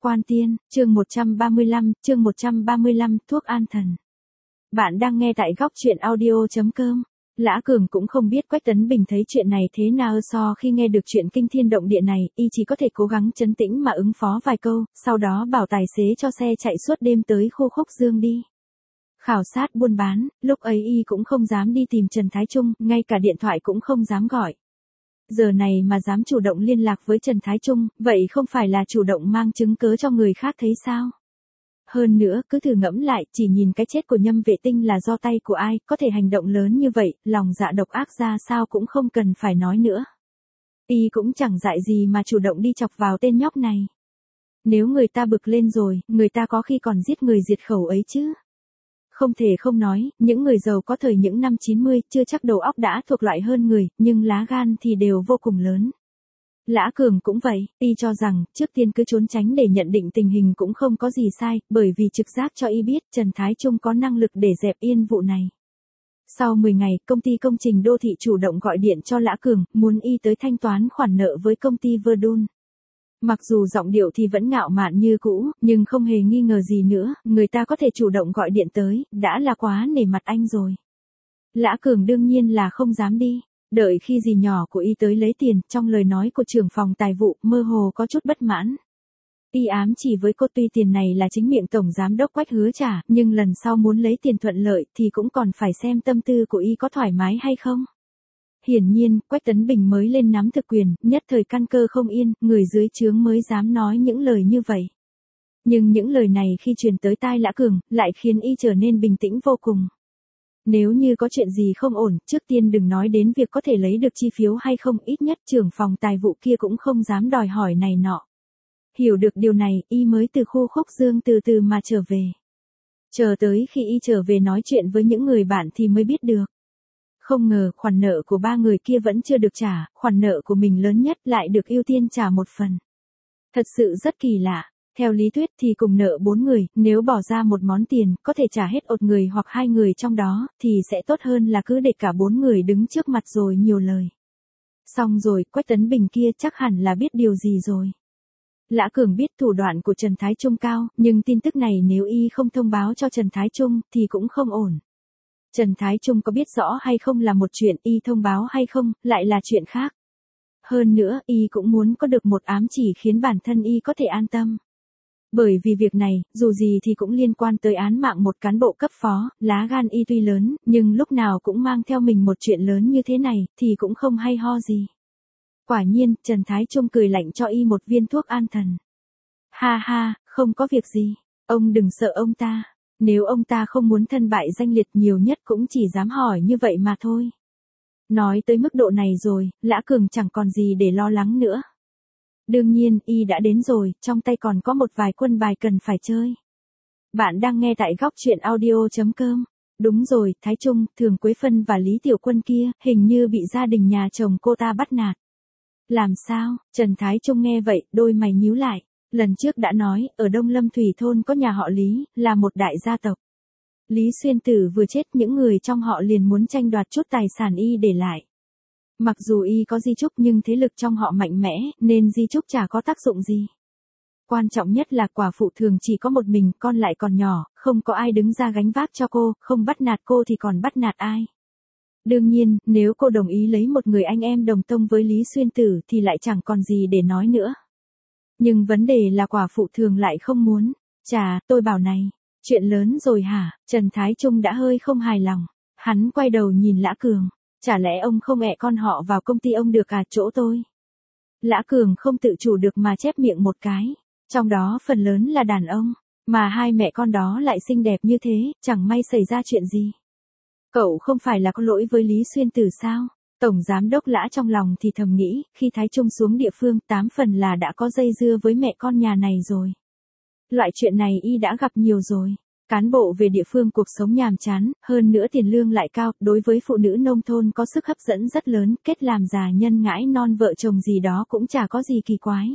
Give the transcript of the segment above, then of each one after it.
Quan Tiên, chương 135, thuốc an thần. Bạn đang nghe tại góc truyện audio.com. Lã Cường cũng không biết Quách Tấn Bình thấy chuyện này thế nào so khi nghe được chuyện kinh thiên động địa này, y chỉ có thể cố gắng trấn tĩnh mà ứng phó vài câu, sau đó bảo tài xế cho xe chạy suốt đêm tới khu Khúc Dương đi. Khảo sát buôn bán, lúc ấy y cũng không dám đi tìm Trần Thái Trung, ngay cả điện thoại cũng không dám gọi. Giờ này mà dám chủ động liên lạc với Trần Thái Trung, vậy không phải là chủ động mang chứng cớ cho người khác thấy sao? Hơn nữa, cứ thử ngẫm lại, chỉ nhìn cái chết của Nhâm Vệ Tinh là do tay của ai, có thể hành động lớn như vậy, lòng dạ độc ác ra sao cũng không cần phải nói nữa. Y cũng chẳng dại gì mà chủ động đi chọc vào tên nhóc này. Nếu người ta bực lên rồi, người ta có khi còn giết người diệt khẩu ấy chứ. Không thể không nói, những người giàu có thời những năm 90 chưa chắc đầu óc đã thuộc loại hơn người, nhưng lá gan thì đều vô cùng lớn. Lã Cường cũng vậy, y cho rằng, trước tiên cứ trốn tránh để nhận định tình hình cũng không có gì sai, bởi vì trực giác cho y biết Trần Thái Trung có năng lực để dẹp yên vụ này. Sau 10 ngày, công ty công trình đô thị chủ động gọi điện cho Lã Cường, muốn y tới thanh toán khoản nợ với công ty Verdun. Mặc dù giọng điệu thì vẫn ngạo mạn như cũ, nhưng không hề nghi ngờ gì nữa, người ta có thể chủ động gọi điện tới, đã là quá nể mặt anh rồi. Lã Cường đương nhiên là không dám đi. Đợi khi dì nhỏ của y tới lấy tiền, trong lời nói của trưởng phòng tài vụ, mơ hồ có chút bất mãn. Y ám chỉ với cô tuy tiền này là chính miệng tổng giám đốc Quách hứa trả, nhưng lần sau muốn lấy tiền thuận lợi thì cũng còn phải xem tâm tư của y có thoải mái hay không. Hiển nhiên, Quách Tấn Bình mới lên nắm thực quyền, nhất thời căn cơ không yên, người dưới trướng mới dám nói những lời như vậy. Nhưng những lời này khi truyền tới tai Lã Cường, lại khiến y trở nên bình tĩnh vô cùng. Nếu như có chuyện gì không ổn, trước tiên đừng nói đến việc có thể lấy được chi phiếu hay không, ít nhất trưởng phòng tài vụ kia cũng không dám đòi hỏi này nọ. Hiểu được điều này, y mới từ khu Khúc Dương từ từ mà trở về. Chờ tới khi y trở về nói chuyện với những người bạn thì mới biết được. Không ngờ, khoản nợ của 3 người kia vẫn chưa được trả, khoản nợ của mình lớn nhất lại được ưu tiên trả một phần. Thật sự rất kỳ lạ. Theo lý thuyết thì cùng nợ 4 người, nếu bỏ ra một món tiền, có thể trả hết 1 người hoặc 2 người trong đó, thì sẽ tốt hơn là cứ để cả 4 người đứng trước mặt rồi nhiều lời. Xong rồi, Quách Tấn Bình kia chắc hẳn là biết điều gì rồi. Lã Cường biết thủ đoạn của Trần Thái Trung cao, nhưng tin tức này nếu y không thông báo cho Trần Thái Trung, thì cũng không ổn. Trần Thái Trung có biết rõ hay không là một chuyện, y thông báo hay không, lại là chuyện khác. Hơn nữa, y cũng muốn có được một ám chỉ khiến bản thân y có thể an tâm. Bởi vì việc này, dù gì thì cũng liên quan tới án mạng một cán bộ cấp phó, lá gan y tuy lớn, nhưng lúc nào cũng mang theo mình một chuyện lớn như thế này, thì cũng không hay ho gì. Quả nhiên, Trần Thái Trung cười lạnh cho y một viên thuốc an thần. Ha ha, không có việc gì, ông đừng sợ ông ta. Nếu ông ta không muốn thân bại danh liệt nhiều nhất cũng chỉ dám hỏi như vậy mà thôi. Nói tới mức độ này rồi, Lã Cường chẳng còn gì để lo lắng nữa. Đương nhiên, y đã đến rồi, trong tay còn có một vài quân bài cần phải chơi. Bạn đang nghe tại góc truyện audio.com. Đúng rồi, Thái Trung, Thường Quế Phân và Lý Tiểu Quân kia, hình như bị gia đình nhà chồng cô ta bắt nạt. Làm sao? Trần Thái Trung nghe vậy, đôi mày nhíu lại. Lần trước đã nói, ở Đông Lâm Thủy Thôn có nhà họ Lý, là một đại gia tộc. Lý Xuyên Tử vừa chết, những người trong họ liền muốn tranh đoạt chút tài sản y để lại. Mặc dù y có di chúc nhưng thế lực trong họ mạnh mẽ, nên di chúc chả có tác dụng gì. Quan trọng nhất là quả phụ Thường chỉ có một mình, con lại còn nhỏ, không có ai đứng ra gánh vác cho cô, không bắt nạt cô thì còn bắt nạt ai. Đương nhiên, nếu cô đồng ý lấy một người anh em đồng tông với Lý Xuyên Tử thì lại chẳng còn gì để nói nữa. Nhưng vấn đề là quả phụ Thường lại không muốn. Chà, tôi bảo này, chuyện lớn rồi hả? Trần Thái Trung đã hơi không hài lòng. Hắn quay đầu nhìn Lã Cường. Chả lẽ ông không ẹ con họ vào công ty ông được à, chỗ tôi? Lã Cường không tự chủ được mà chép miệng một cái. Trong đó phần lớn là đàn ông. Mà hai mẹ con đó lại xinh đẹp như thế, chẳng may xảy ra chuyện gì. Cậu không phải là có lỗi với Lý Xuyên Tử sao? Tổng giám đốc Lã trong lòng thì thầm nghĩ, khi Thái Trung xuống địa phương 8 phần là đã có dây dưa với mẹ con nhà này rồi. Loại chuyện này y đã gặp nhiều rồi. Cán bộ về địa phương cuộc sống nhàm chán, hơn nữa tiền lương lại cao, đối với phụ nữ nông thôn có sức hấp dẫn rất lớn, kết làm già nhân ngãi non vợ chồng gì đó cũng chả có gì kỳ quái.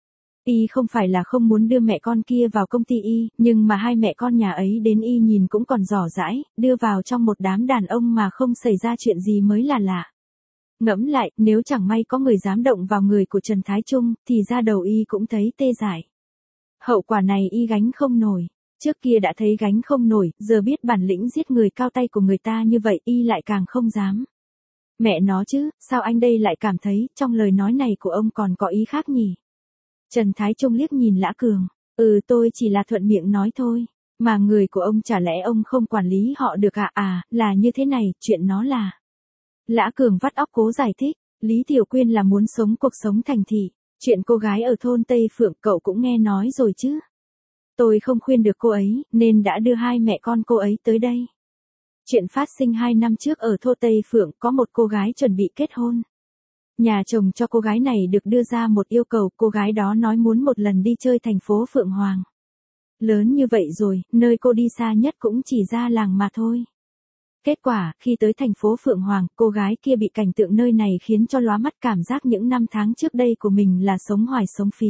Y không phải là không muốn đưa mẹ con kia vào công ty y, nhưng mà hai mẹ con nhà ấy đến y nhìn cũng còn dò dãi, đưa vào trong một đám đàn ông mà không xảy ra chuyện gì mới là lạ. Ngẫm lại, nếu chẳng may có người dám động vào người của Trần Thái Trung, thì ra đầu y cũng thấy tê dại. Hậu quả này y gánh không nổi. Trước kia đã thấy gánh không nổi, giờ biết bản lĩnh giết người cao tay của người ta như vậy y lại càng không dám. Mẹ nó chứ, sao anh đây lại cảm thấy trong lời nói này của ông còn có ý khác nhỉ? Trần Thái Trung liếc nhìn Lã Cường. Tôi chỉ là thuận miệng nói thôi. Mà người của ông chả lẽ ông không quản lý họ được à? Là như thế này, chuyện nó là. Lã Cường vắt óc cố giải thích. Lý Tiểu Quyên là muốn sống cuộc sống thành thị. Chuyện cô gái ở thôn Tây Phượng cậu cũng nghe nói rồi chứ. Tôi không khuyên được cô ấy, nên đã đưa hai mẹ con cô ấy tới đây. Chuyện phát sinh 2 năm trước ở thôn Tây Phượng có một cô gái chuẩn bị kết hôn. Nhà chồng cho cô gái này được đưa ra một yêu cầu, cô gái đó nói muốn một lần đi chơi thành phố Phượng Hoàng. Lớn như vậy rồi, nơi cô đi xa nhất cũng chỉ ra làng mà thôi. Kết quả, khi tới thành phố Phượng Hoàng, cô gái kia bị cảnh tượng nơi này khiến cho lóa mắt, cảm giác những năm tháng trước đây của mình là sống hoài sống phí.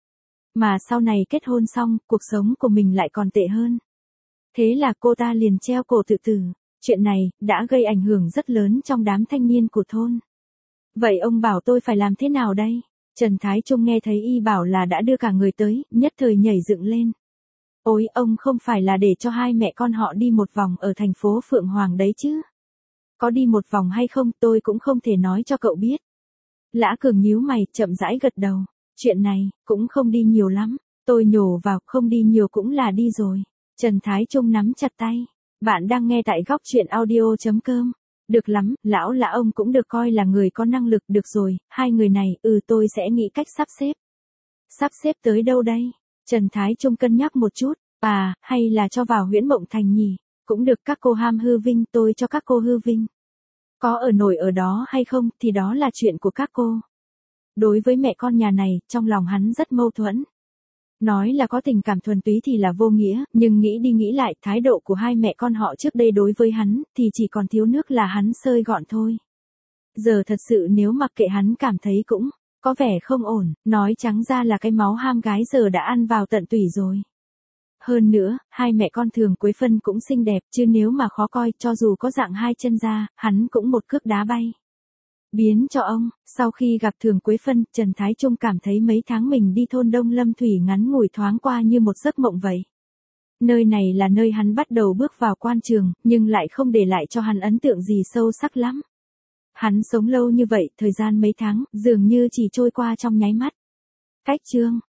Mà sau này kết hôn xong, cuộc sống của mình lại còn tệ hơn. Thế là cô ta liền treo cổ tự tử. Chuyện này, đã gây ảnh hưởng rất lớn trong đám thanh niên của thôn. Vậy ông bảo tôi phải làm thế nào đây? Trần Thái Trung nghe thấy y bảo là đã đưa cả người tới, nhất thời nhảy dựng lên. Ôi, ông không phải là để cho hai mẹ con họ đi một vòng ở thành phố Phượng Hoàng đấy chứ? Có đi một vòng hay không tôi cũng không thể nói cho cậu biết. Lã Cường nhíu mày, chậm rãi gật đầu. Chuyện này, cũng không đi nhiều lắm. Tôi nhổ vào, không đi nhiều cũng là đi rồi. Trần Thái Trung nắm chặt tay. Bạn đang nghe tại góc chuyện audio.com. Được lắm, lão Lã ông cũng được coi là người có năng lực, được rồi, hai người này, tôi sẽ nghĩ cách sắp xếp. Sắp xếp tới đâu đây? Trần Thái Trung cân nhắc một chút, hay là cho vào Huyễn Mộng Thành nhỉ? Cũng được, các cô ham hư vinh, tôi cho các cô hư vinh. Có ở nổi ở đó hay không thì đó là chuyện của các cô. Đối với mẹ con nhà này, trong lòng hắn rất mâu thuẫn. Nói là có tình cảm thuần túy thì là vô nghĩa, nhưng nghĩ đi nghĩ lại, thái độ của hai mẹ con họ trước đây đối với hắn, thì chỉ còn thiếu nước là hắn sơi gọn thôi. Giờ thật sự nếu mặc kệ hắn cảm thấy cũng có vẻ không ổn, nói trắng ra là cái máu ham gái giờ đã ăn vào tận tủy rồi. Hơn nữa, hai mẹ con Thường Quế Phân cũng xinh đẹp, chứ nếu mà khó coi, cho dù có dạng hai chân ra, hắn cũng một cước đá bay. Biến cho ông, sau khi gặp Thường Quế Phân, Trần Thái Trung cảm thấy mấy tháng mình đi thôn Đông Lâm Thủy ngắn ngủi thoáng qua như một giấc mộng vậy. Nơi này là nơi hắn bắt đầu bước vào quan trường, nhưng lại không để lại cho hắn ấn tượng gì sâu sắc lắm. Hắn sống lâu như vậy, thời gian mấy tháng, dường như chỉ trôi qua trong nháy mắt. Cách chương